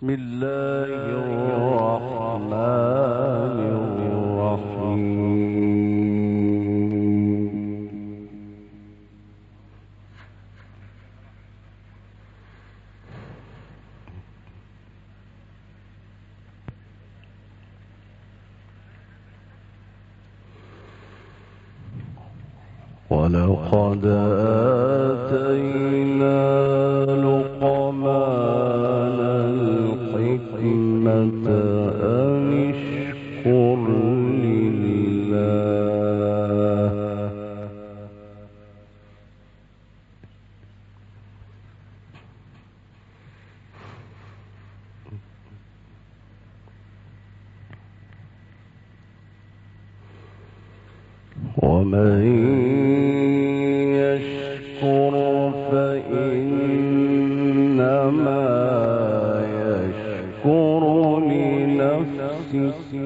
بسم الله الرحمن الرحيم. ولقد آتينا لقمان الحكمة أن اشكر لله ومن يشكر فإنما يشكر لنفسه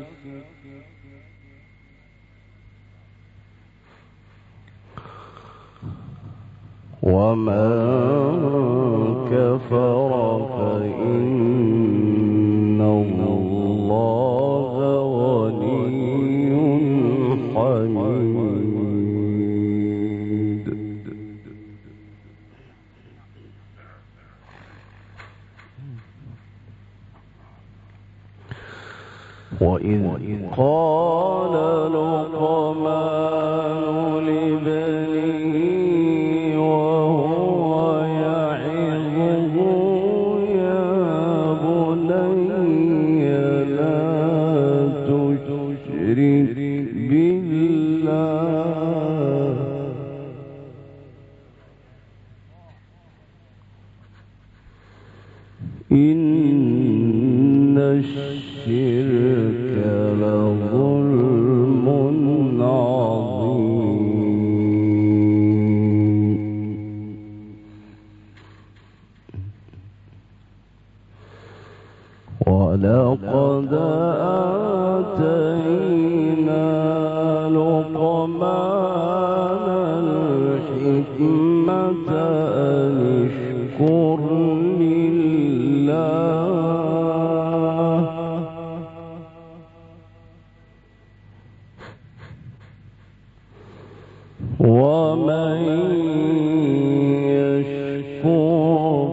ومن كفر فإن الله غني حميد. وإذ قال لقمان لابنه وهو يعظه يا بني لا تشرك بالله إن الشرك لظلم عظيم. ولقد آتينا لقمان الحكمة أن اشكر لله ومن يشكر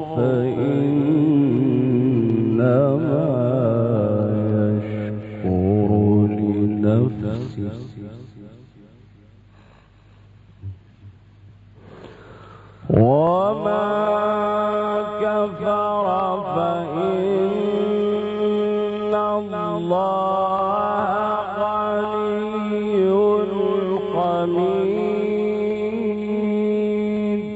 فإنما يشكر لنفسه وما كفر فإن الله غني حميد.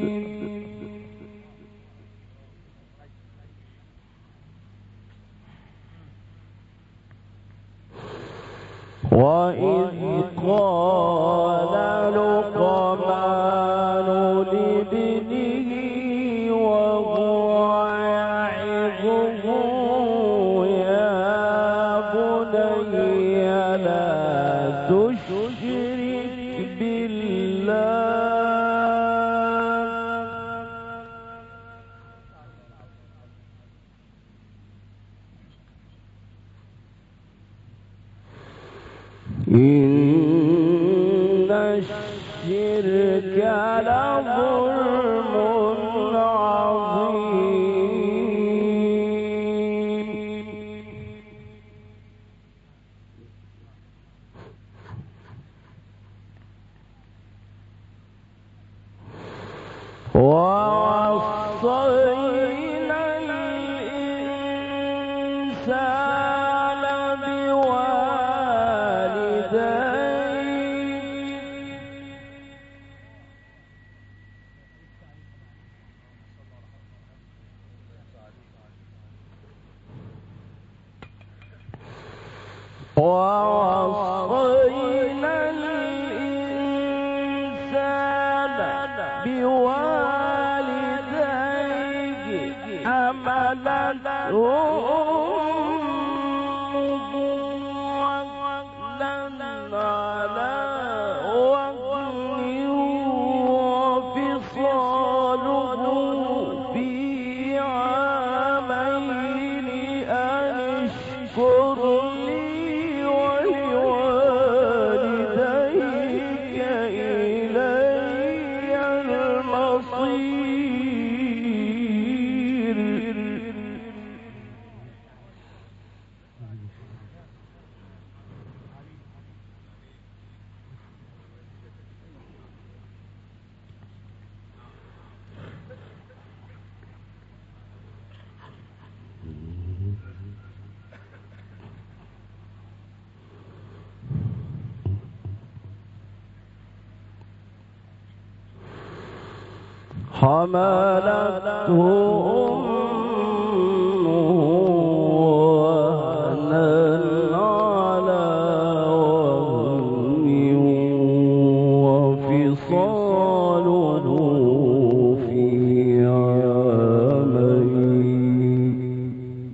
وإذ قال لقمان لابنه وهو يعظه يا بني لا تشرك بالله إن الشرك لظلم عظيم. ووصينا الإنسان بوالديه حملته أمه وهنا على وهن وفصاله في عامين لي ولوالديك إلي المصير. حملته أمه وهنا على وهن وفصاله في عامين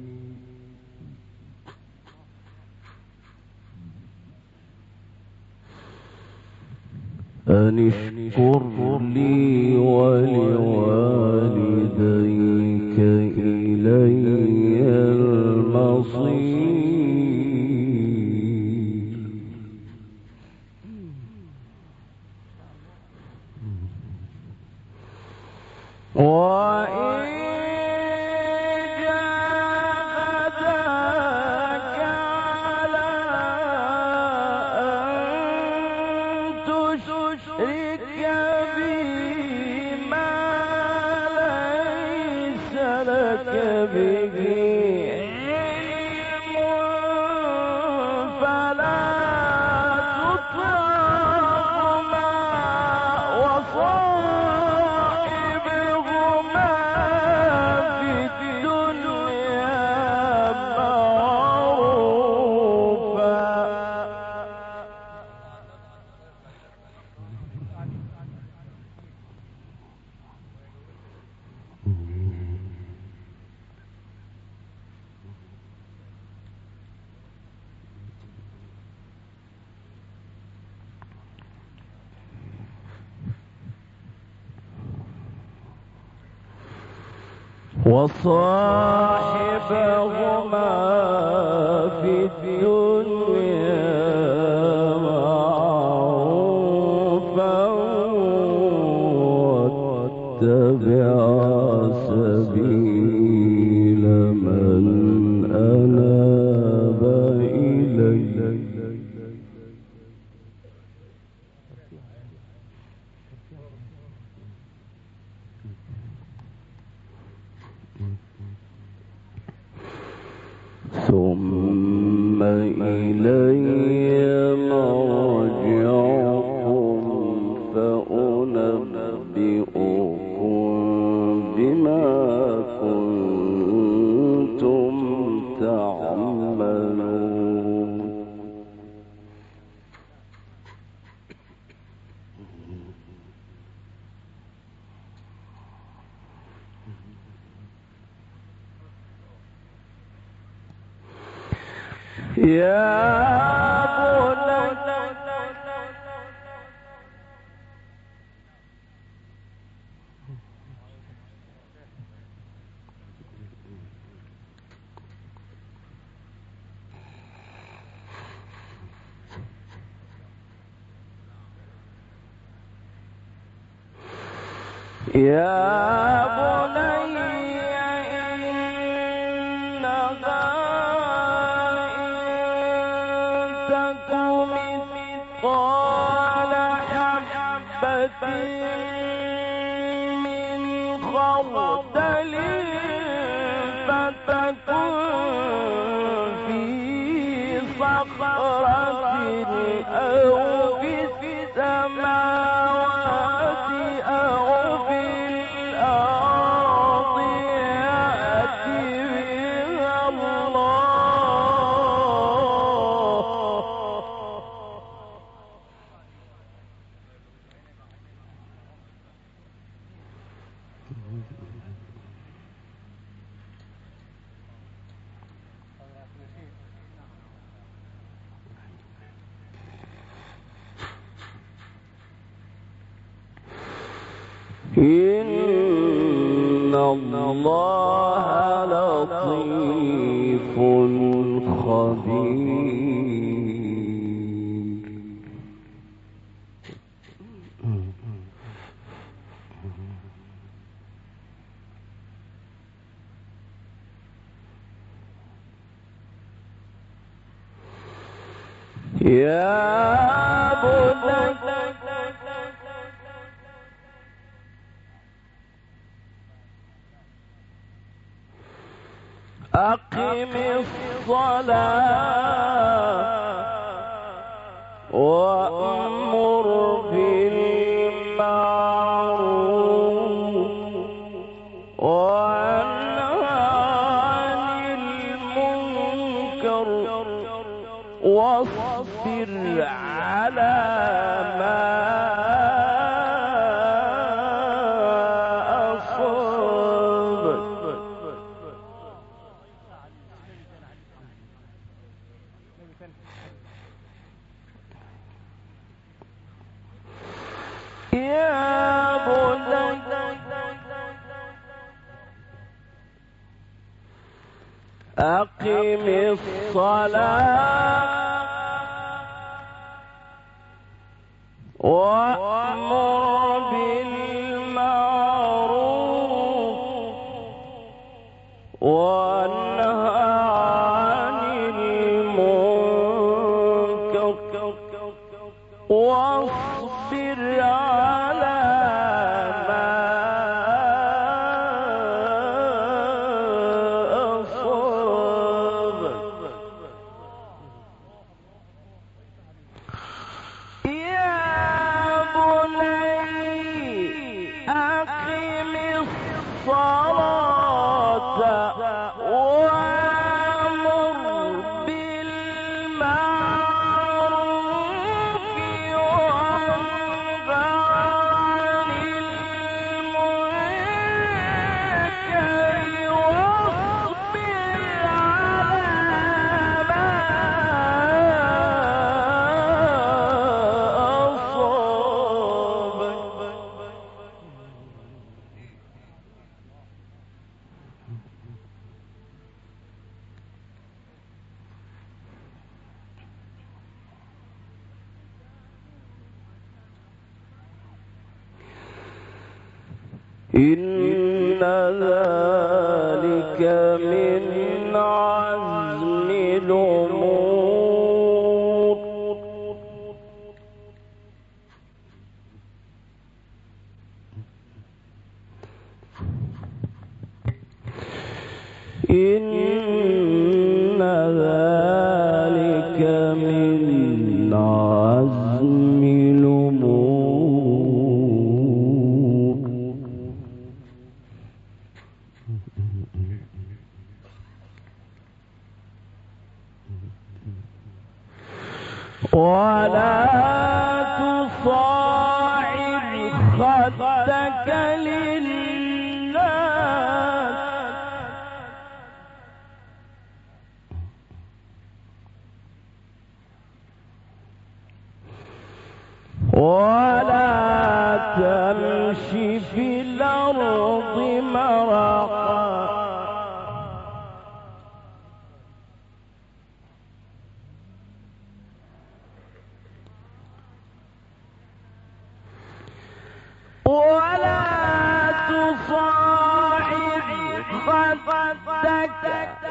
أن اشكر لي ولوالديك إلي المصير. وإن جاهداك على أن تشرك بي ما ليس لك به علم فلا تطعهما وصاحبهما في الدنيا معروفا. وصاحبهما في الدنيا معروفا واتبع سبيل من أناب إلي. ثم إلي مرجعكم فأنبئكم بما كنتم تعملون. يا بني إنها مثقال حبة من خردل فتكن في صخرة أو في السماوات أو في الأرض يأت بها الله. إن الله لطيف خبير. يا بني أقم الصلاة وأمر بالمعروف وانه عن المنكر واصبر على ما أصابك يا بني أقم الصلاة وأمر بالمعروف وانه عن المنكر واصبر على ما أصابك يا بني أقم الصلاة وأمر بالمعروف وانه عن المنكر واصبر على ما إن ذلك من عزم الأمور إن ذلك من عزم الأمور ولا تصاعد خدك للناس ولا تمش في الأرض مرحا ولا تصاعد خدك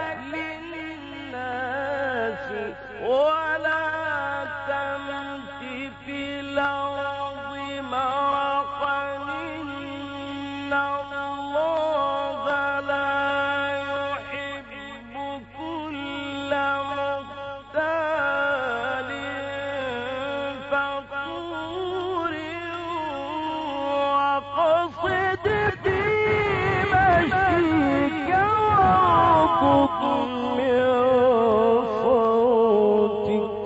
للناس ولا تمش في الأرض مرحا إن الله لا يحب كل مختال فخور وقصد في مشيك واغضض من صوتك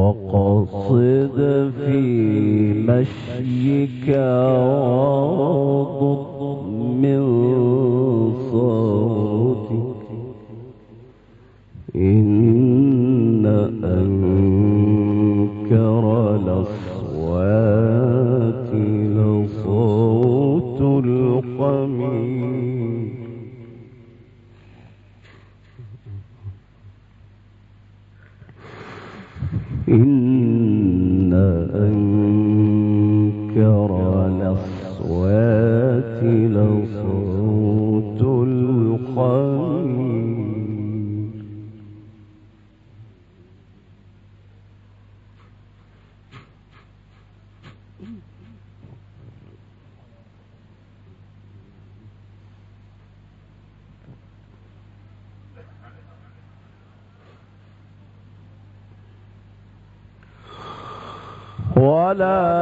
وقصد في مشيك واغضض من صوتك إن أنكر الأصوات لصوت الحمير إن أنكر الأصوات لصوت الحمير ولا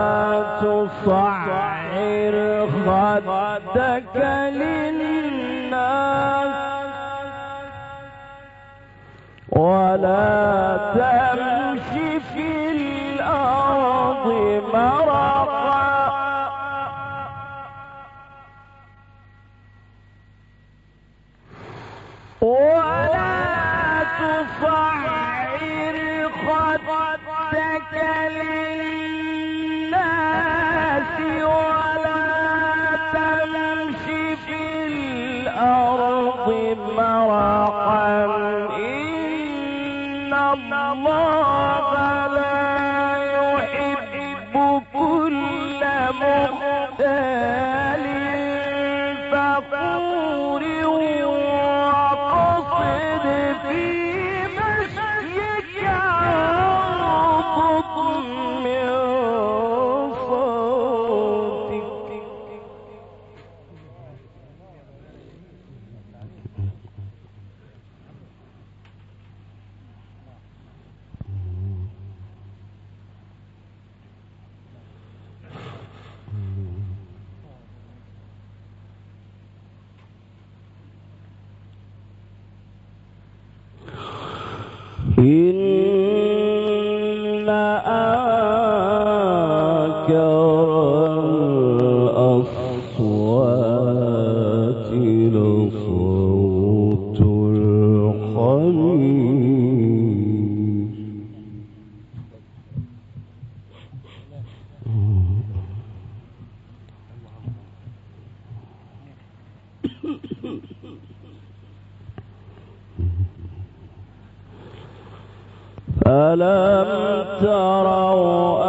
تصعر خدك للناس ولا تمش في الأرض مرحا ولا تصعر خدك للناس ولا تمش في الأرض مرحا إن الله لا يحب كل مختال فخور وقصد في مشيك واغضض من صوتك إن أنكر الأصوات لصوت الحمير ألم تروا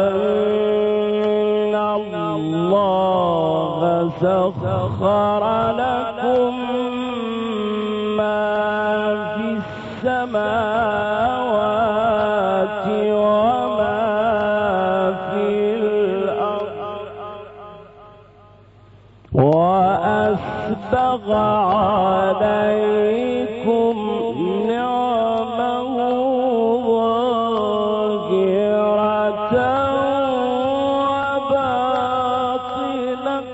أن الله سخر لكم ما في السماوات وما في الأرض وأسبغ عليكم نعمه ظاهرة وباطنة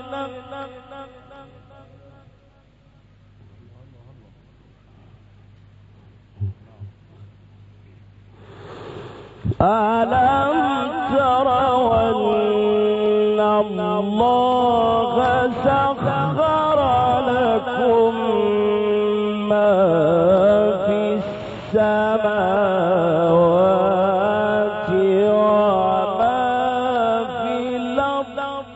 ألم تروا أن الله سخر لكم ما في السماوات وما في الأرض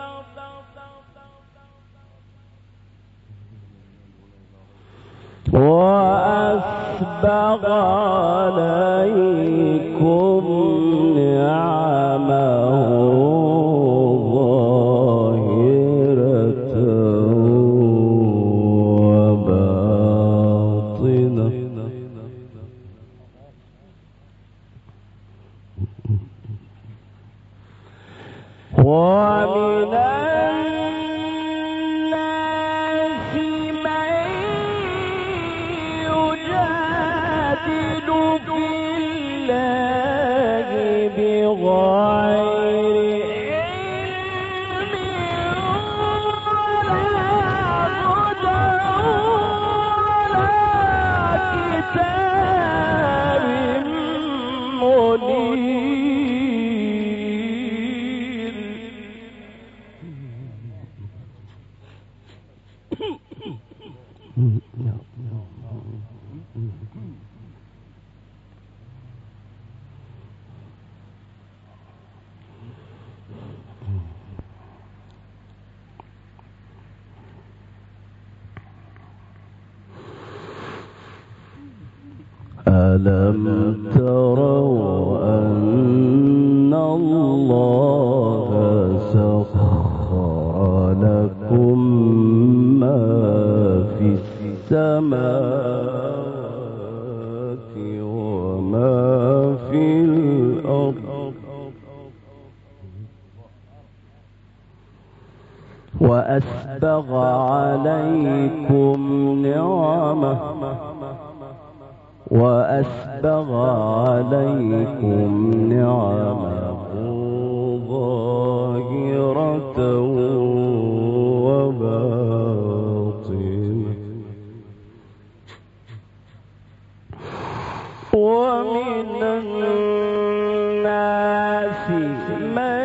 وأسبغ عليكم نعمه ظاهرة وباطنة ومن الناس من يجادل في الله ألم تروا أن الله سخر لكم ما في السماوات وما في الأرض وأسبغ عليكم نعمه ظاهرة وباطنة ومن الناس من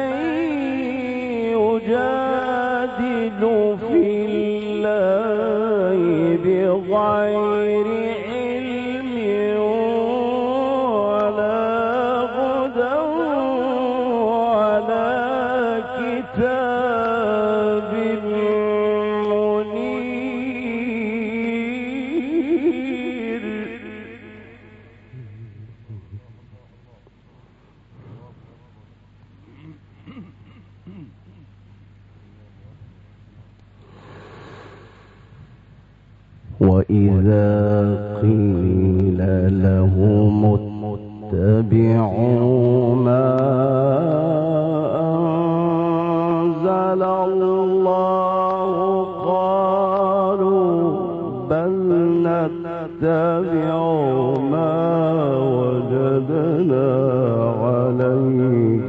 يجادل في الله بغير وإذا قيل لهم اتبعوا ما أنزل الله قالوا بل نتبع ما وجدنا عليه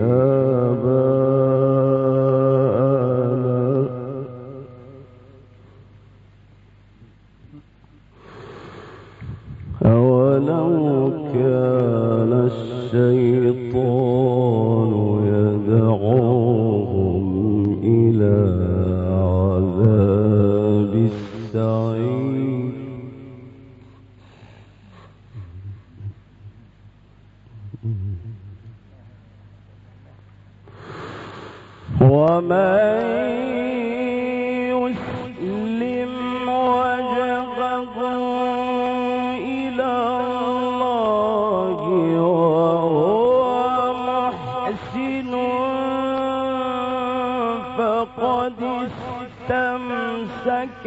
آباءنا أولو كان الشيطان يدعوهم إلى عذاب السعير ومن يسلم وجهه إلى الله وهو محسن فقد استمسك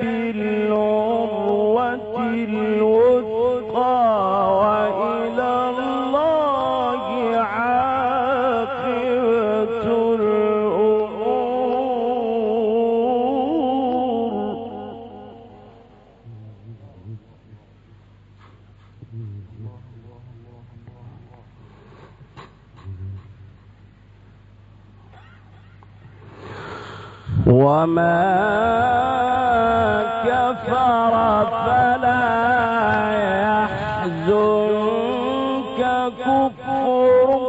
بالعروة الوثقى وإلى الله عاقبة الأمور وما كفر فلا يحزنك كفره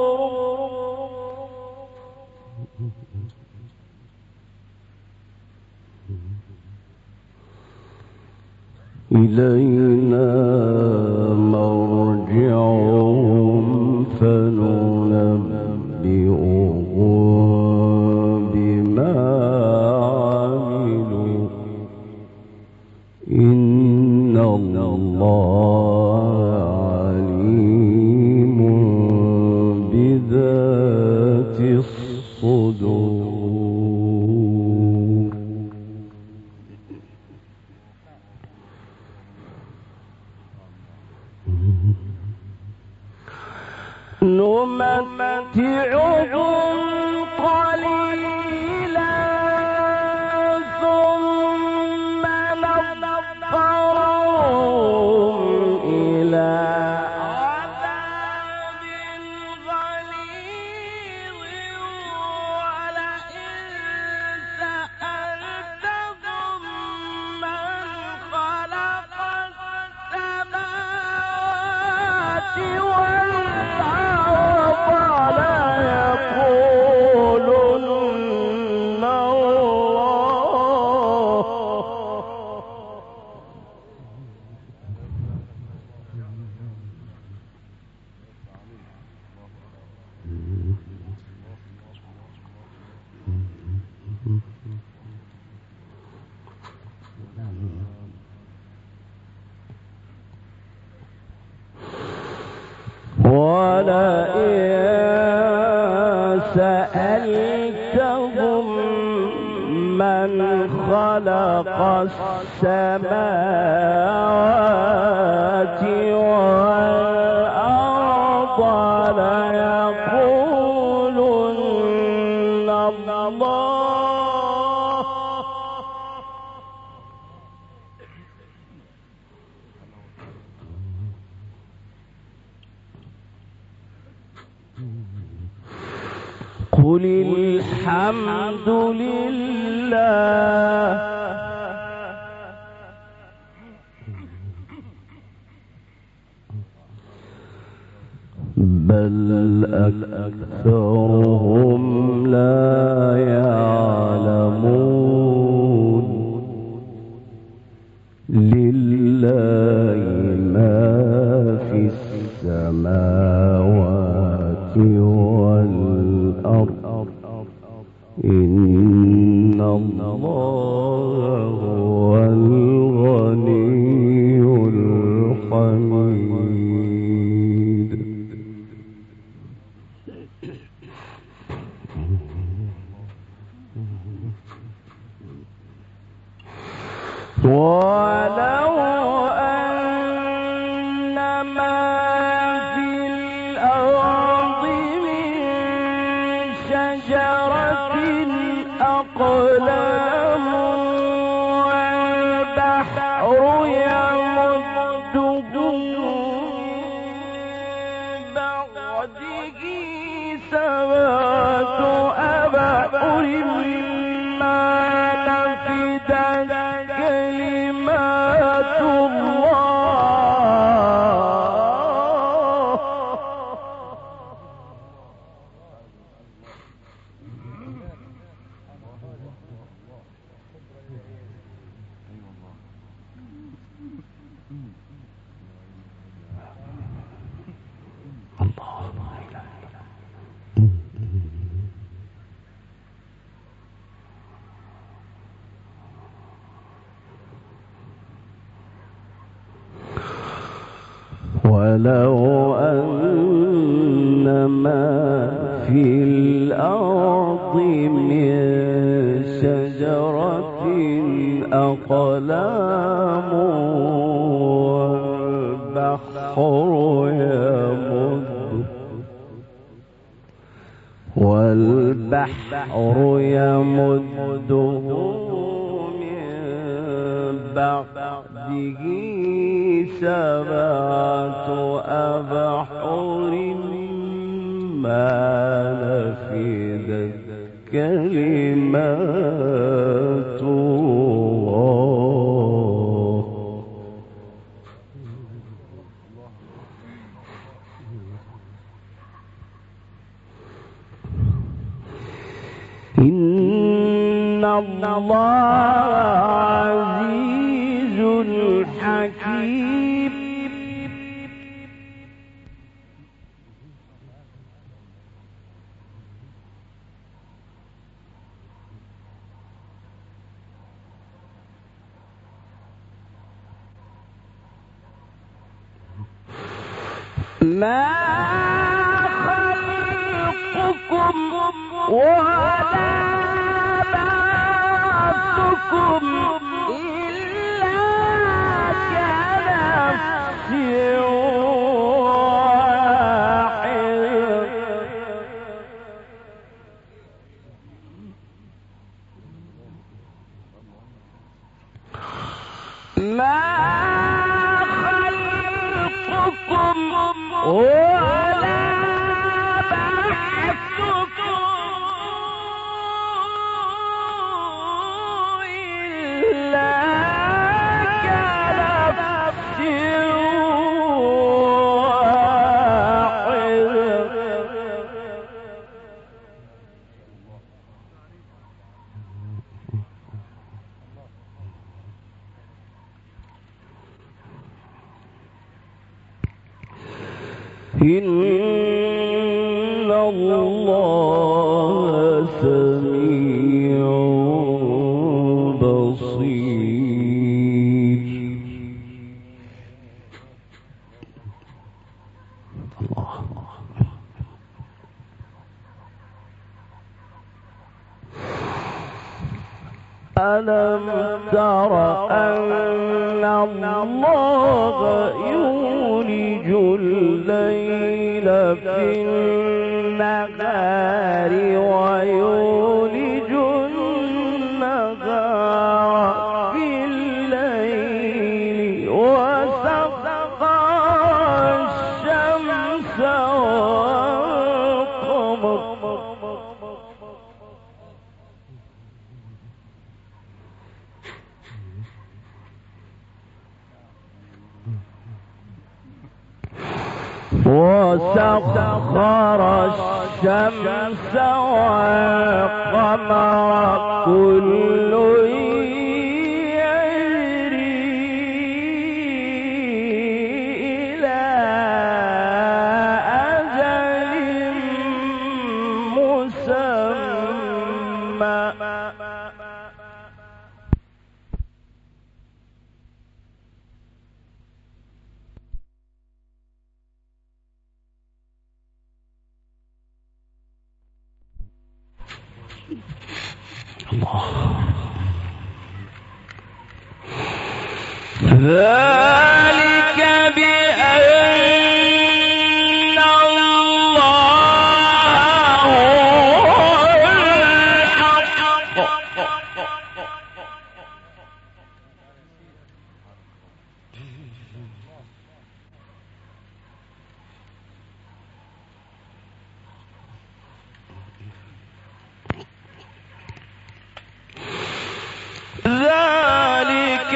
إلينا مرجعهم فننبئهم بما عملوا إن الله عليم بذات الصدور نمتعهم قليلا ثم نضطرهم إلى عذاب غليظ ولئن سألتهم من خلق السماوات والأرض ليقولن ولئن سألتهم من خلق السماوات والأرض ليقولن الله. قل الحمد لله بل أكثرهم لا يعلمون. لله ما في السماوات والأرض إن الله هو الغني الحميد. ولو أن ما في الأرض من شجرة أقلام والبحر يمده من بعده سبعة أبحر ما نفدت كلمات الله. ولو أن ما في الأرض من شجرة أقلام والبحر يمده من بعده سبعة أبحر ما نفدت كلمات الله. إن الله عزيز حكيم. ما خلقكم ولا بعثكم إلا كنفس واحد. ما خلقكم ولا بعثكم إلا كنفس إن الله سميع بصير. الله ألم تر أن الله يولج الليل في النهار ويولج النهار في الليل وسخر الشمس والقمر والقمر كل يجري إلى أجل مسمى ذلك بأن الله هو الحق ذلك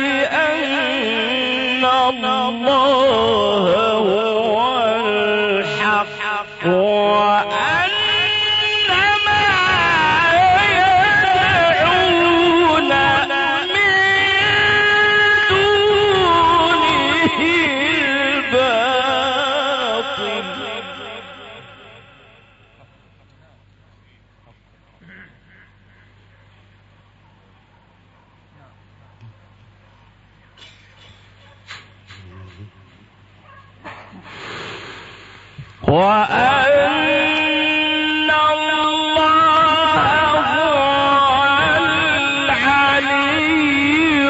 بأن الله هو الحق وأن ما يدعون من دونه الباطل وأن الله هو العلي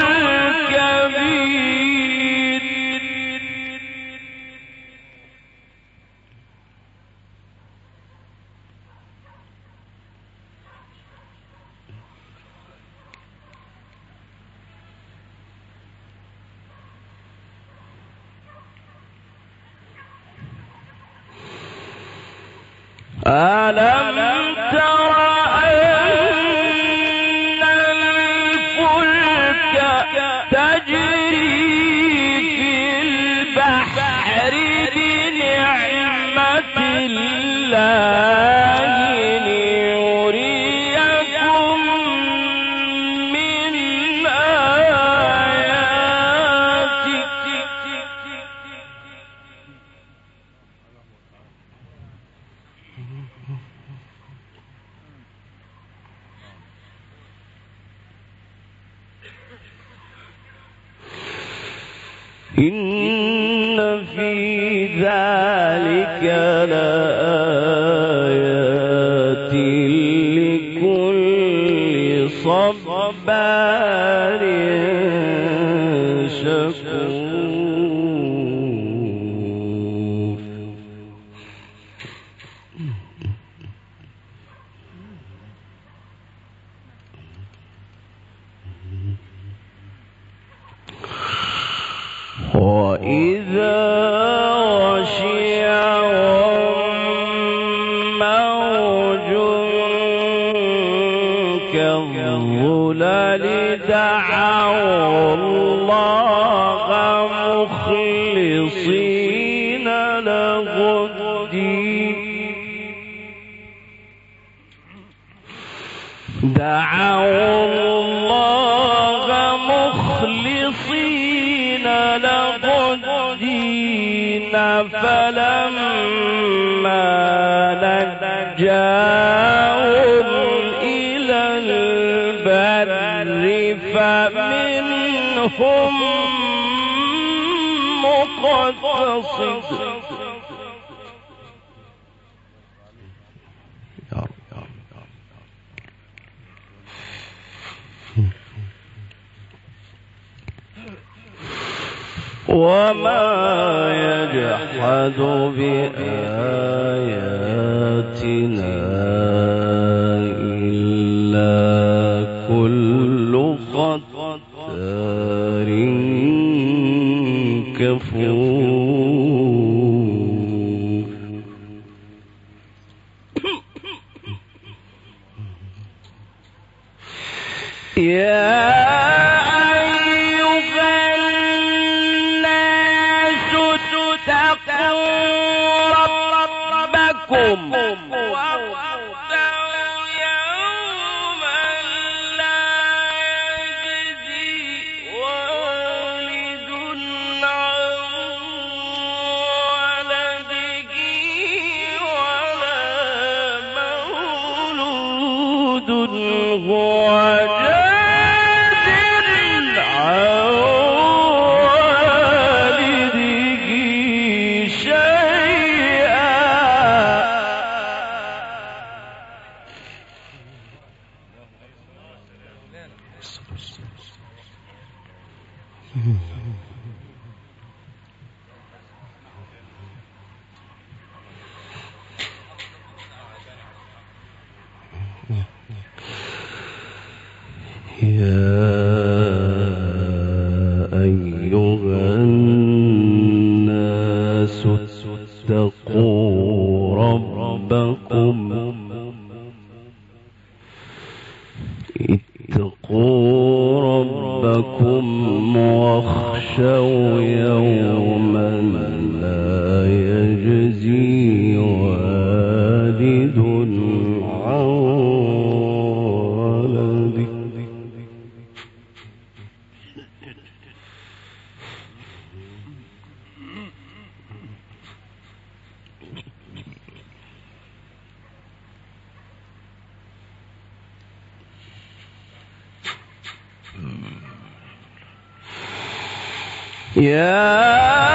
الكبير ألم تر أن الفلك تجري في البحر بنعمة الله ليريكم من آياته إن في ذلك لآيات لكل صبار شكور وإذا غشيهم موج كالظلل دعوا الله مخلصين له الدين دعوا الله مخلصين له الدين فلما نجاهم إلى البر فمنهم مقتصد وما يجحد بآياتنا إلا كل ختار كفور. يا أيها الناس اتقوا ربكم واخشوا يوما لا يجزي والد عن ولده يا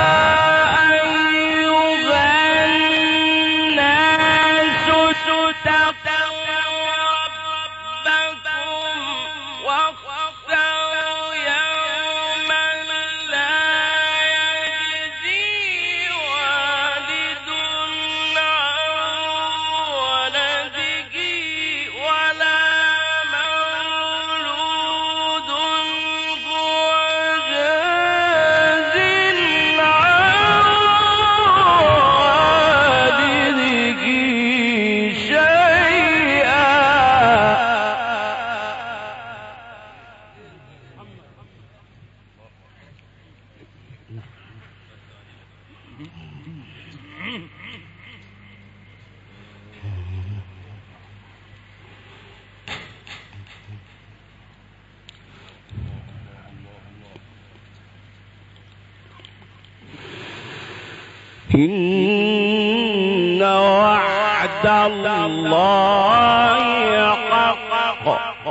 إن وعد الله حق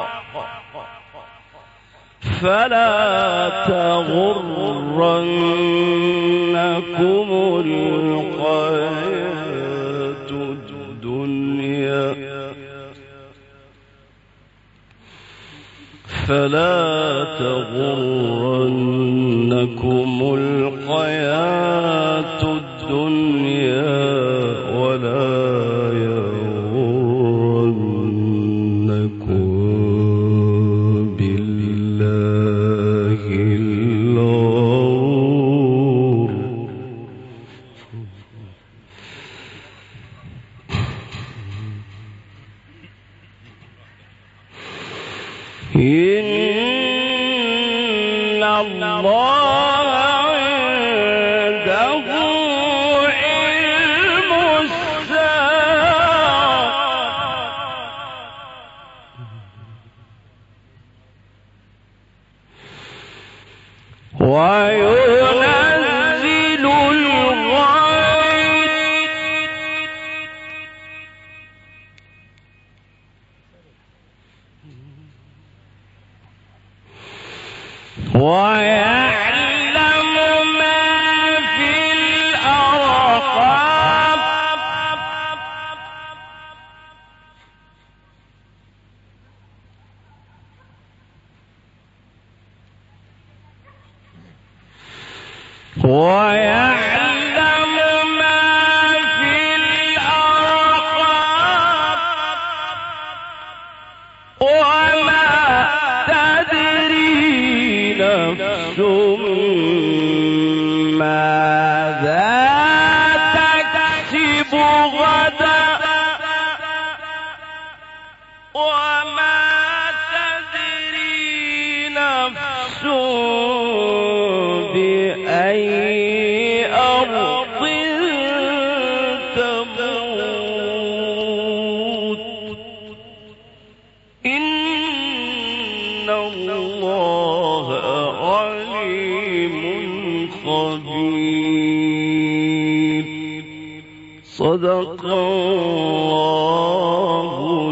فلا تغرنكم الحياة الدنيا ولا يغرنكم بالله الغرور. إن الله عنده علم الساعة وينزل الغيث ويعلم ما في الأرحام ويعلم ما في الأرحام وما تدري نفس ماذا تكسب غدا وما تدري نفس بأي أرض تموت إن الله عليم خبير. صدق الله